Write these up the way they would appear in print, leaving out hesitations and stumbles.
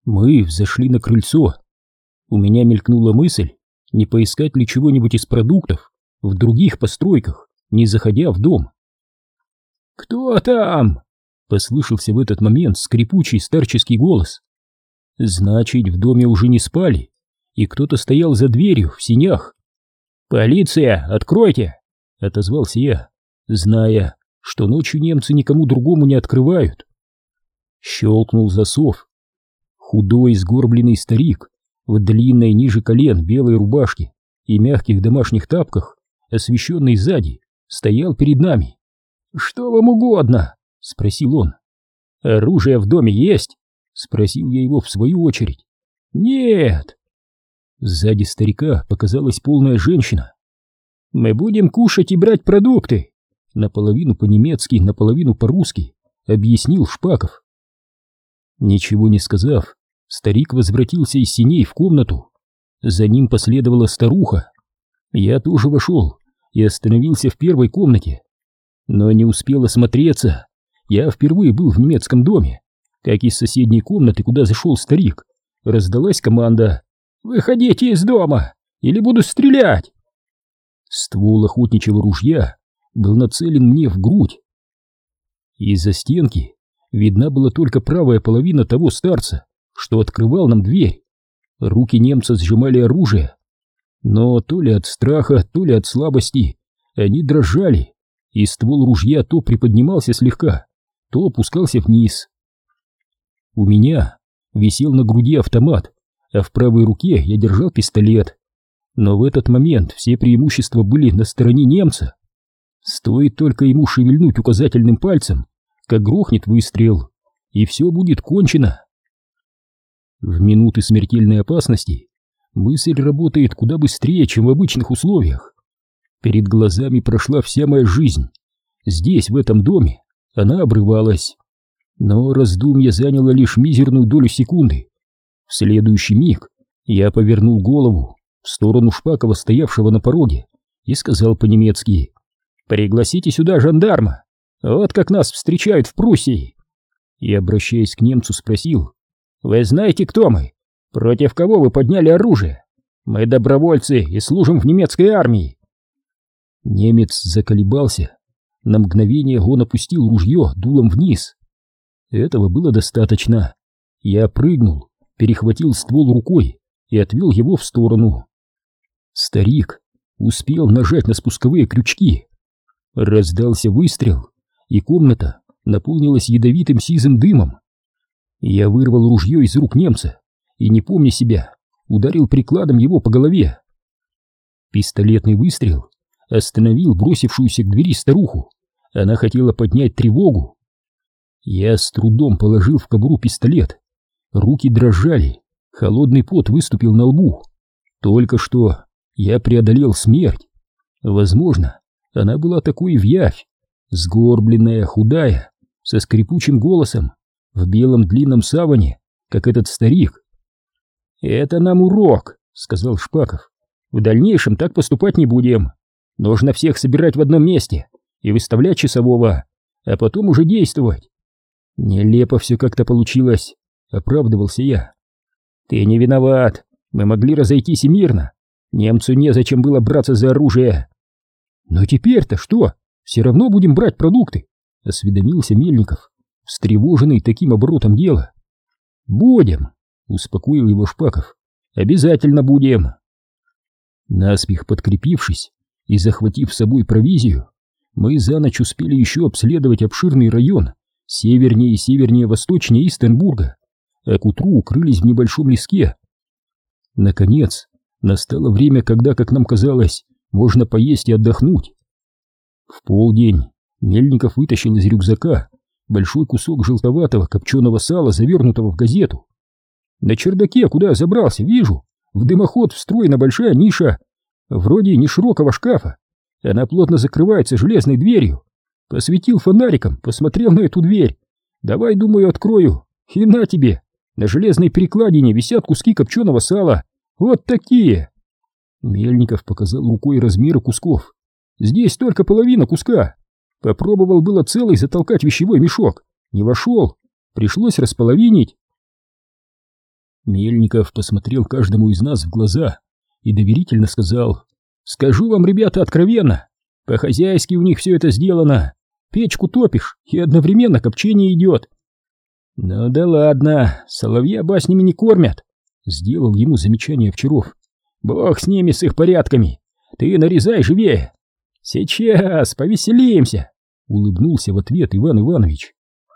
Мы взошли на крыльцо. У меня мелькнула мысль, не поискать ли чего-нибудь из продуктов в других постройках, не заходя в дом. «Кто там?» — послышался в этот момент скрипучий старческий голос. Значит, в доме уже не спали, и кто-то стоял за дверью в сенях. «Полиция, откройте!» — отозвался я, зная, что ночью немцы никому другому не открывают. Щелкнул засов. Худой сгорбленный старик в длинной ниже колен белой рубашке и мягких домашних тапках, освещенный сзади, стоял перед нами. «Что вам угодно?» — спросил он. «Оружие в доме есть?» — спросил я его в свою очередь. «Нет». Сзади старика показалась полная женщина. «Мы будем кушать и брать продукты», — наполовину по-немецки, наполовину по-русски объяснил Шпаков. Ничего не сказав, старик возвратился из сеней в комнату. За ним последовала старуха. Я тоже вошел и остановился в первой комнате. Но не успел осмотреться. Я впервые был в немецком доме. Как из соседней комнаты, куда зашел старик, раздалась команда: «Выходите из дома, или буду стрелять!» Ствол охотничьего ружья был нацелен мне в грудь. Из-за стенки видна была только правая половина того старца, что открывал нам дверь. Руки немца сжимали оружие, но то ли от страха, то ли от слабости они дрожали, и ствол ружья то приподнимался слегка, то опускался вниз. У меня висел на груди автомат, а в правой руке я держал пистолет. Но в этот момент все преимущества были на стороне немца. Стоит только ему шевельнуть указательным пальцем, как грохнет выстрел, и все будет кончено. В минуты смертельной опасности мысль работает куда быстрее, чем в обычных условиях. Перед глазами прошла вся моя жизнь. Здесь, в этом доме, она обрывалась. Но раздумье заняло лишь мизерную долю секунды. В следующий миг я повернул голову в сторону Шпакова, стоявшего на пороге, и сказал по-немецки: «Пригласите сюда жандарма. Вот как нас встречают в Пруссии!» И, обращаясь к немцу, спросил: «Вы знаете, кто мы? Против кого вы подняли оружие? Мы добровольцы и служим в немецкой армии!» Немец заколебался. На мгновение он опустил ружье дулом вниз. Этого было достаточно. Я прыгнул, перехватил ствол рукой и отвел его в сторону. Старик успел нажать на спусковые крючки. Раздался выстрел, и комната наполнилась ядовитым сизым дымом. Я вырвал ружье из рук немца и, не помня себя, ударил прикладом его по голове. Пистолетный выстрел остановил бросившуюся к двери старуху. Она хотела поднять тревогу. Я с трудом положил в кобуру пистолет. Руки дрожали, холодный пот выступил на лбу. Только что я преодолел смерть. Возможно, она была такой в явь, сгорбленная, худая, со скрипучим голосом, в белом длинном саване, как этот старик. «Это нам урок», — сказал Шпаков. «В дальнейшем так поступать не будем. Нужно всех собирать в одном месте и выставлять часового, а потом уже действовать». «Нелепо все как-то получилось», — оправдывался я. «Ты не виноват. Мы могли разойтись и мирно. Немцу незачем было браться за оружие». «Но теперь-то что? Все равно будем брать продукты», — осведомился Мельников, встревоженный таким оборотом дела. «Будем», — успокоил его Шпаков. «Обязательно будем». Наспех подкрепившись и захватив с собой провизию, мы за ночь успели еще обследовать обширный район севернее и севернее-восточнее Истенбурга, а к утру укрылись в небольшом леске. Наконец, настало время, когда, как нам казалось, можно поесть и отдохнуть. В полдень Мельников вытащил из рюкзака большой кусок желтоватого копченого сала, завернутого в газету. «На чердаке, куда я забрался, вижу, в дымоход встроена большая ниша, вроде неширокого шкафа. Она плотно закрывается железной дверью. Посветил фонариком, посмотрел на эту дверь. Давай, думаю, открою. И на тебе, на железной перекладине висят куски копченого сала. Вот такие!» Мельников показал рукой размеры кусков. «Здесь только половина куска. Попробовал было целый затолкать в вещевой мешок. Не вошел. Пришлось располовинить». Мельников посмотрел каждому из нас в глаза и доверительно сказал: «Скажу вам, ребята, откровенно, по-хозяйски у них все это сделано. Печку топишь, и одновременно копчение идет». «Ну да ладно, соловья баснями не кормят», — сделал ему замечание Овчаров. «Бог с ними, с их порядками. Ты нарезай живее». «Сейчас, повеселимся», — улыбнулся в ответ Иван Иванович.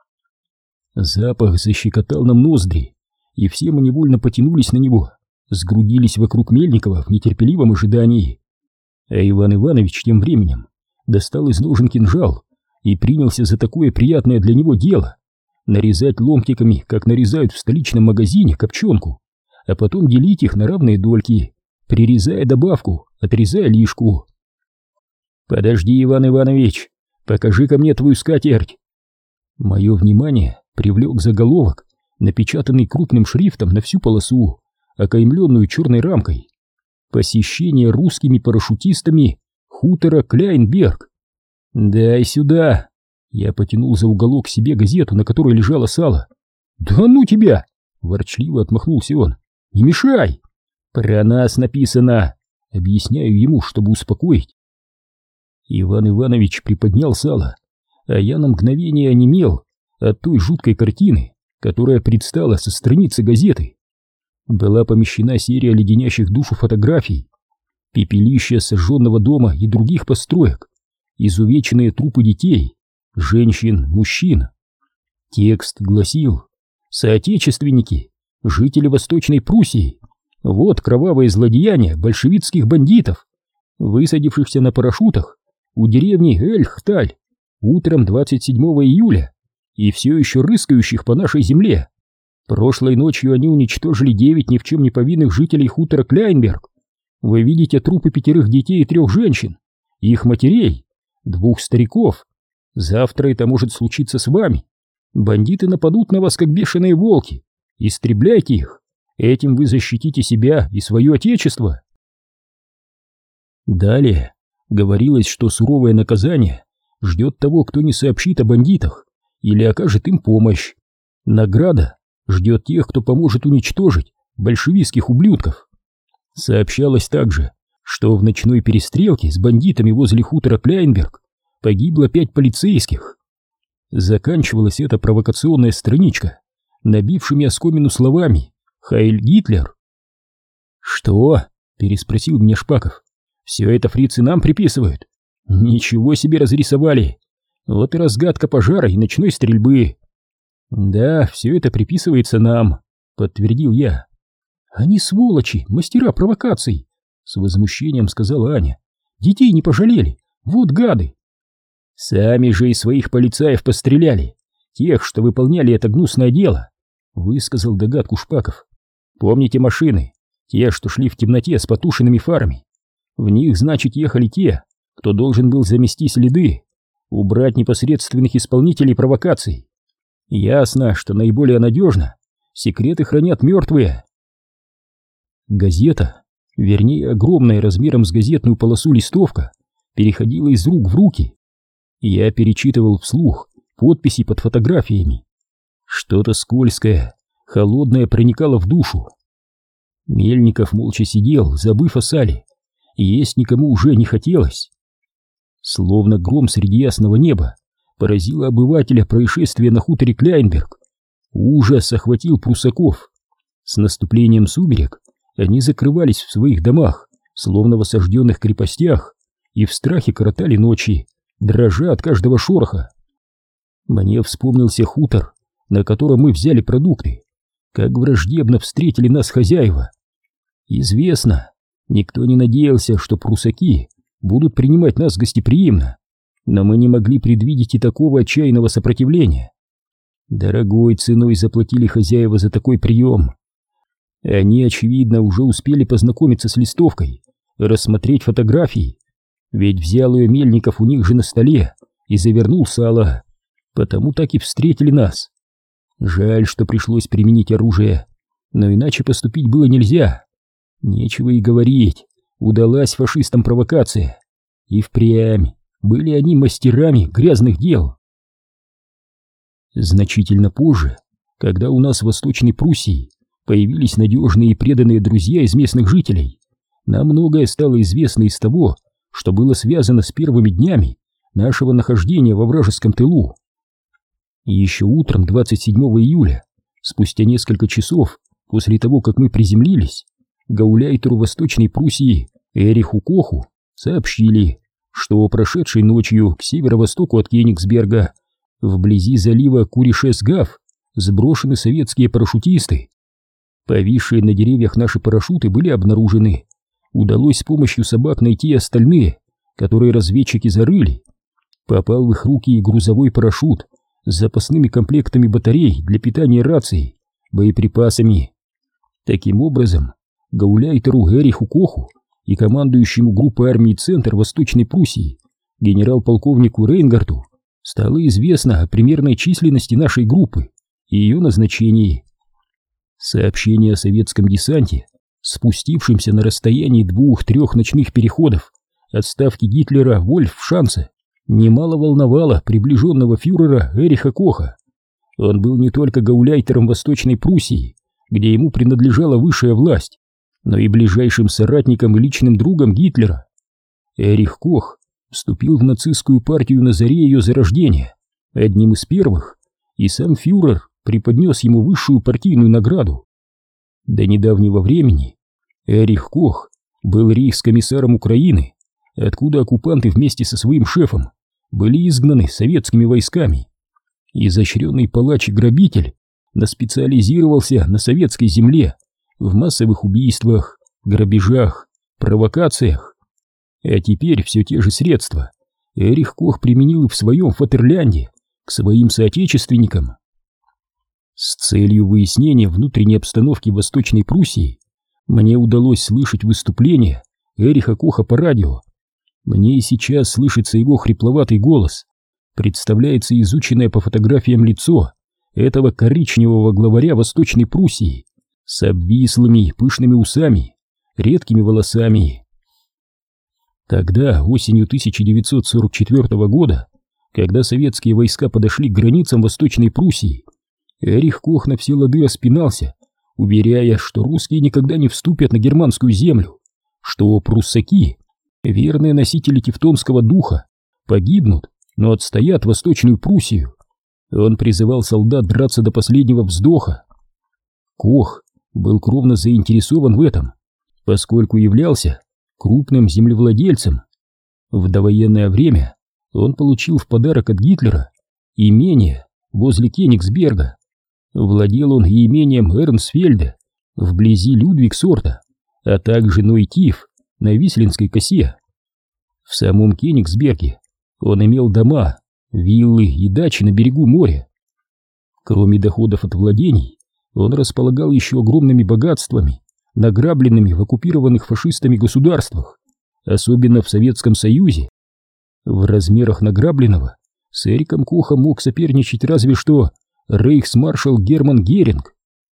Запах защекотал нам ноздри, и все мы невольно потянулись на него, сгрудились вокруг Мельникова в нетерпеливом ожидании. А Иван Иванович тем временем достал из ножен кинжал и принялся за такое приятное для него дело — нарезать ломтиками, как нарезают в столичном магазине копченку, а потом делить их на равные дольки, прирезая добавку, отрезая лишку. «Подожди, Иван Иванович, покажи-ка мне твою скатерть». Мое внимание привлек заголовок, напечатанный крупным шрифтом на всю полосу, окаймленную черной рамкой: «Посещение русскими парашютистами хутора Кляйнберг». «Дай сюда!» Я потянул за уголок себе газету, на которой лежало сало. «Да ну тебя!» — ворчливо отмахнулся он. «Не мешай!» «Про нас написано!» — объясняю ему, чтобы успокоить. Иван Иванович приподнял сало, а я на мгновение онемел от той жуткой картины, которая предстала со страницы газеты. Была помещена серия леденящих душу фотографий: пепелища сожженного дома и других построек, изувеченные трупы детей, женщин, мужчин. Текст гласил: «Соотечественники, жители Восточной Пруссии, вот кровавые злодеяния большевистских бандитов, высадившихся на парашютах у деревни Эльхталь утром 27 июля и все еще рыскающих по нашей земле. Прошлой ночью они уничтожили 9 ни в чем не повинных жителей хутора Кляйнберг. Вы видите трупы 5 детей и 3 женщин, их матерей, 2 стариков. Завтра это может случиться с вами. Бандиты нападут на вас, как бешеные волки. Истребляйте их. Этим вы защитите себя и свое отечество». Далее говорилось, что суровое наказание ждет того, кто не сообщит о бандитах или окажет им помощь. Награда ждет тех, кто поможет уничтожить большевистских ублюдков. Сообщалось также, что в ночной перестрелке с бандитами возле хутора Кляйнберг погибло 5 полицейских. Заканчивалась эта провокационная страничка набившими оскомину словами «Хайль Гитлер». «Что?» — переспросил меня Шпаков. «Все это фрицы нам приписывают? Ничего себе разрисовали! Вот и разгадка пожара и ночной стрельбы». «Да, все это приписывается нам», — подтвердил я. «Они сволочи, мастера провокаций», — с возмущением сказала Аня. «Детей не пожалели, вот гады». «Сами же и своих полицаев постреляли, тех, что выполняли это гнусное дело», — высказал догадку Шпаков. «Помните машины, те, что шли в темноте с потушенными фарами? В них, значит, ехали те, кто должен был замести следы, убрать непосредственных исполнителей провокаций. Ясно, что наиболее надежно секреты хранят мертвые». Газета, вернее огромная размером с газетную полосу листовка, переходила из рук в руки. Я перечитывал вслух подписи под фотографиями. Что-то скользкое, холодное проникало в душу. Мельников молча сидел, забыв о сале, и есть никому уже не хотелось. Словно гром среди ясного неба поразило обывателя происшествие на хуторе Кляйнберг. Ужас охватил прусаков. С наступлением сумерек они закрывались в своих домах, словно в осажденных крепостях, и в страхе коротали ночи, дрожа от каждого шороха. Мне вспомнился хутор, на котором мы взяли продукты, как враждебно встретили нас хозяева. Известно, никто не надеялся, что прусаки будут принимать нас гостеприимно, но мы не могли предвидеть и такого отчаянного сопротивления. Дорогой ценой заплатили хозяева за такой прием. Они, очевидно, уже успели познакомиться с листовкой, рассмотреть фотографии, ведь взял ее Мельников у них же на столе и завернул сало, потому так и встретили нас. Жаль, что пришлось применить оружие, но иначе поступить было нельзя. Нечего и говорить, удалась фашистам провокация, и впрямь были они мастерами грязных дел. Значительно позже, когда у нас в Восточной Пруссии появились надежные и преданные друзья из местных жителей. Нам многое стало известно из того, что было связано с первыми днями нашего нахождения во вражеском тылу. Еще утром 27 июля, спустя несколько часов после того, как мы приземлились, гауляйтеру Восточной Пруссии Эриху Коху сообщили, что прошедшей ночью к северо-востоку от Кёнигсберга, вблизи залива Куришес-Гав, сброшены советские парашютисты. Повисшие на деревьях наши парашюты были обнаружены. Удалось с помощью собак найти остальные, которые разведчики зарыли. Попал в их руки и грузовой парашют с запасными комплектами батарей для питания раций, боеприпасами. Таким образом, гауляйтеру Эриху Коху и командующему группой армии «Центр» Восточной Пруссии генерал-полковнику Рейнгарту стало известно о примерной численности нашей группы и ее назначении. Сообщение о советском десанте, спустившемся на расстоянии 2-3 ночных переходов от ставки Гитлера Вольфшанце, немало волновало приближенного фюрера Эриха Коха. Он был не только гауляйтером Восточной Пруссии, где ему принадлежала высшая власть, но и ближайшим соратником и личным другом Гитлера. Эрих Кох вступил в нацистскую партию на заре ее зарождения, одним из первых, и сам фюрер преподнес ему высшую партийную награду. До недавнего времени Эрих Кох был рейхскомиссаром Украины, откуда оккупанты вместе со своим шефом были изгнаны советскими войсками. Изощренный палач и грабитель наспециализировался на советской земле в массовых убийствах, грабежах, провокациях. А теперь все те же средства Эрих Кох применил и в своем Фатерлянде к своим соотечественникам. С целью выяснения внутренней обстановки Восточной Пруссии мне удалось слышать выступление Эриха Коха по радио. Мне и сейчас слышится его хрипловатый голос, представляется изученное по фотографиям лицо этого коричневого главаря Восточной Пруссии с обвислыми пышными усами, редкими волосами. Тогда, осенью 1944 года, когда советские войска подошли к границам Восточной Пруссии, Эрих Кох на все лады распинался, уверяя, что русские никогда не вступят на германскую землю, что пруссаки, верные носители тевтонского духа, погибнут, но отстоят Восточную Пруссию. Он призывал солдат драться до последнего вздоха. Кох был кровно заинтересован в этом, поскольку являлся крупным землевладельцем. В довоенное время он получил в подарок от Гитлера имение возле Кёнигсберга. Владел он и имением Эрнсфельда вблизи Людвигсорта, а также Нойтив на Вислинской косе. В самом Кёнигсберге он имел дома, виллы и дачи на берегу моря. Кроме доходов от владений, он располагал еще огромными богатствами, награбленными в оккупированных фашистами государствах, особенно в Советском Союзе. В размерах награбленного с Эриком Кохом мог соперничать разве что рейхсмаршал Герман Геринг.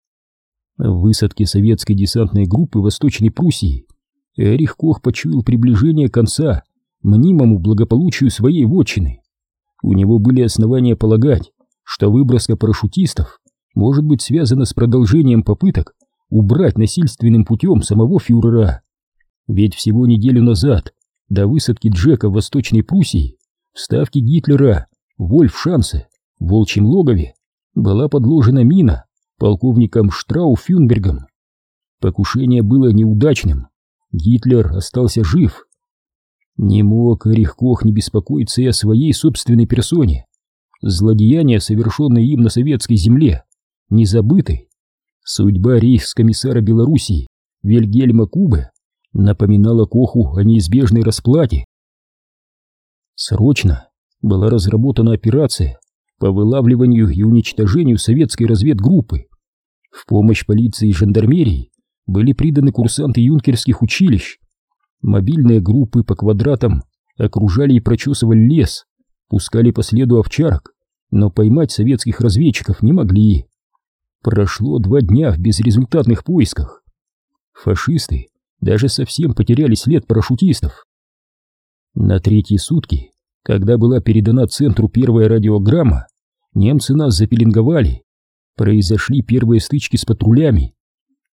В высадке советской десантной группы Восточной Пруссии Эрих Кох почуял приближение конца мнимому благополучию своей вотчины. У него были основания полагать, что выброска парашютистов может быть связана с продолжением попыток убрать насильственным путем самого фюрера. Ведь всего неделю назад, до высадки Джека в Восточной Пруссии, в ставке Гитлера Вольфшанце в Волчьем логове была подложена мина полковником Штрауфюнбергом. Покушение было неудачным, Гитлер остался жив. Не мог Эрих Кох не беспокоиться и о своей собственной персоне. Злодеяния, совершенные им на советской земле, не забыты. Судьба рейхскомиссара Белоруссии Вильгельма Кубе напоминала Коху о неизбежной расплате. Срочно была разработана операция по вылавливанию и уничтожению советской разведгруппы. В помощь полиции и жандармерии были приданы курсанты юнкерских училищ. Мобильные группы по квадратам окружали и прочесывали лес, пускали по следу овчарок, но поймать советских разведчиков не могли. Прошло 2 дня в безрезультатных поисках. Фашисты даже совсем потеряли след парашютистов. На 3-е сутки, когда была передана центру первая радиограмма, немцы нас запеленговали. Произошли первые стычки с патрулями.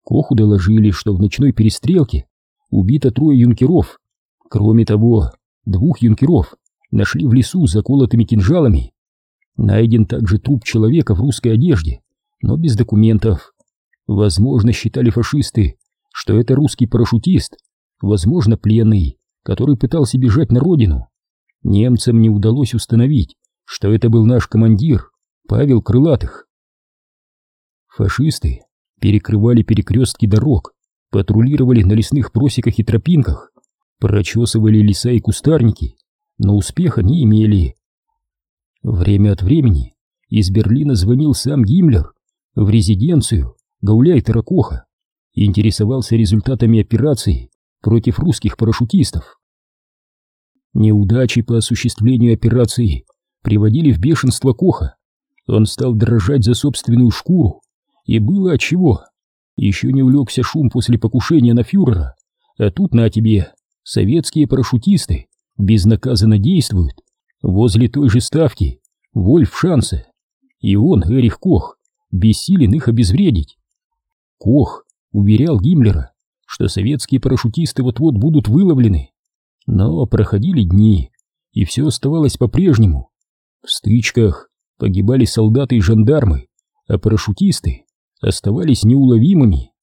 Коху доложили, что в ночной перестрелке убито 3 юнкеров. Кроме того, 2 юнкеров нашли в лесу с заколотыми кинжалами. Найден также труп человека в русской одежде, но без документов. Возможно, считали фашисты, что это русский парашютист, возможно, пленный, который пытался бежать на родину. Немцам не удалось установить, что это был наш командир, Павел Крылатых. Фашисты перекрывали перекрестки дорог, патрулировали на лесных просеках и тропинках, прочесывали леса и кустарники, но успеха не имели. Время от времени из Берлина звонил сам Гиммлер в резиденцию гауляйтера Коха и интересовался результатами операции против русских парашютистов. Неудачи по осуществлению операции приводили в бешенство Коха. Он стал дрожать за собственную шкуру, и было отчего. Еще не улегся шум после покушения на фюрера, а тут на тебе, советские парашютисты безнаказанно действуют возле той же ставки Вольфшанце, и он, Эрих Кох, бессилен их обезвредить. Кох уверял Гиммлера, что советские парашютисты вот-вот будут выловлены, но проходили дни, и все оставалось по-прежнему. В стычках погибали солдаты и жандармы, а парашютисты оставались неуловимыми.